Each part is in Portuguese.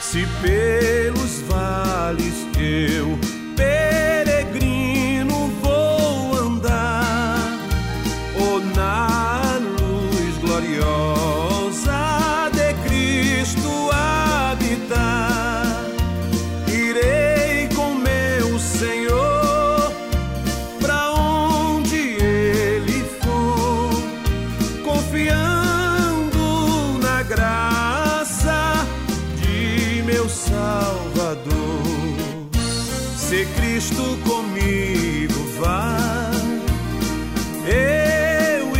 Se pelos vales eu peregrino vou andar, ou na luz gloriosa de Cristo habitar, irei com meu Senhor pra onde Ele for, confiando na graça de meu Salvador. Se Cristo comigo vai, eu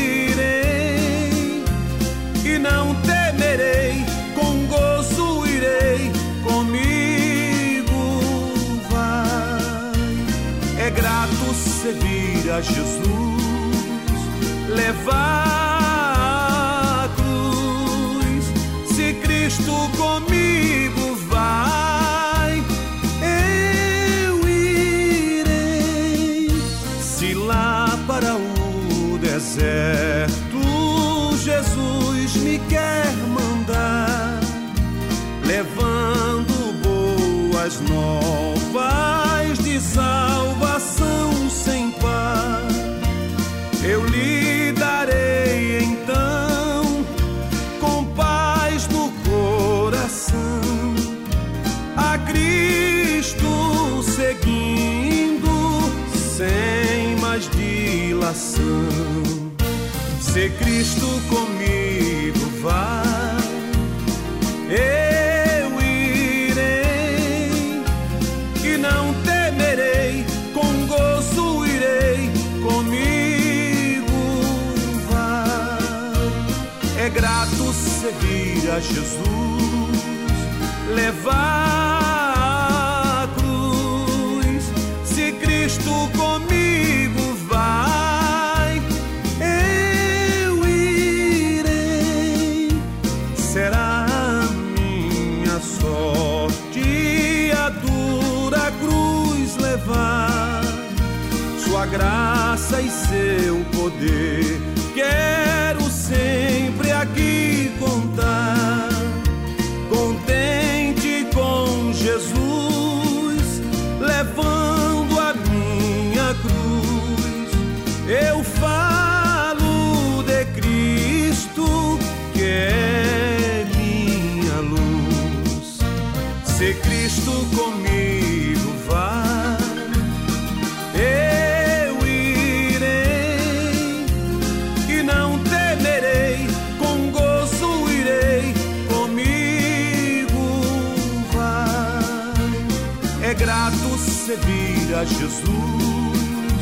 irei e não temerei, com gozo irei, comigo vai. É grato servir a Jesus, levar a cruz. Se Cristo comigo vai, eu irei. Se lá para o deserto Jesus me quer mandar, levando boas novas de salvação sem par, eu lhe darei então, com paz no coração, a Cristo seguindo, sem mais dilação. Se Cristo comigo vai, eu irei e não temerei, com gozo irei, comigo vai. É grato servir a Jesus, levar a cruz. Se Cristo comigo vai, eu irei. Será a minha sorte a dura cruz levar, sua graça e seu poder quero sempre aqui contar. Contente com Jesus, levando a minha cruz, eu falo de Cristo, que é minha luz. Se Cristo comigo vai, eu irei e não temerei, com gozo irei, comigo vai. É grato servir a Jesus,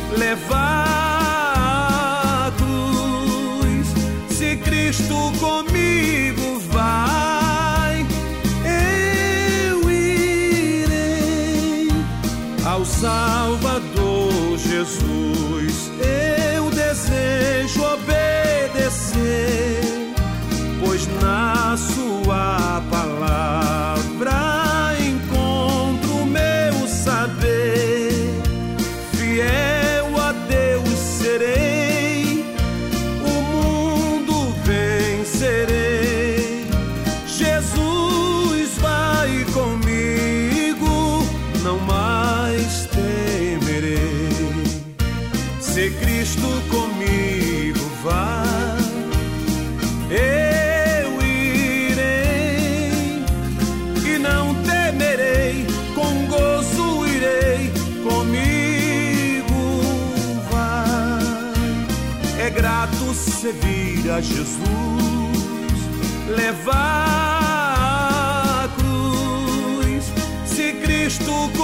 levar a cruz. Se Cristo comigo vai, eu irei. Ao Salvador Jesus eu desejo obedecer, pois na sua palavra encontro meu saber. Fiel a Deus serei, o mundo vencerei. Jesus vai comigo, não mais temerei. Se Cristo comigo vai, eu irei e não temerei, com gozo irei, comigo vai. É grato servir a Jesus, levar a cruz. Se Cristo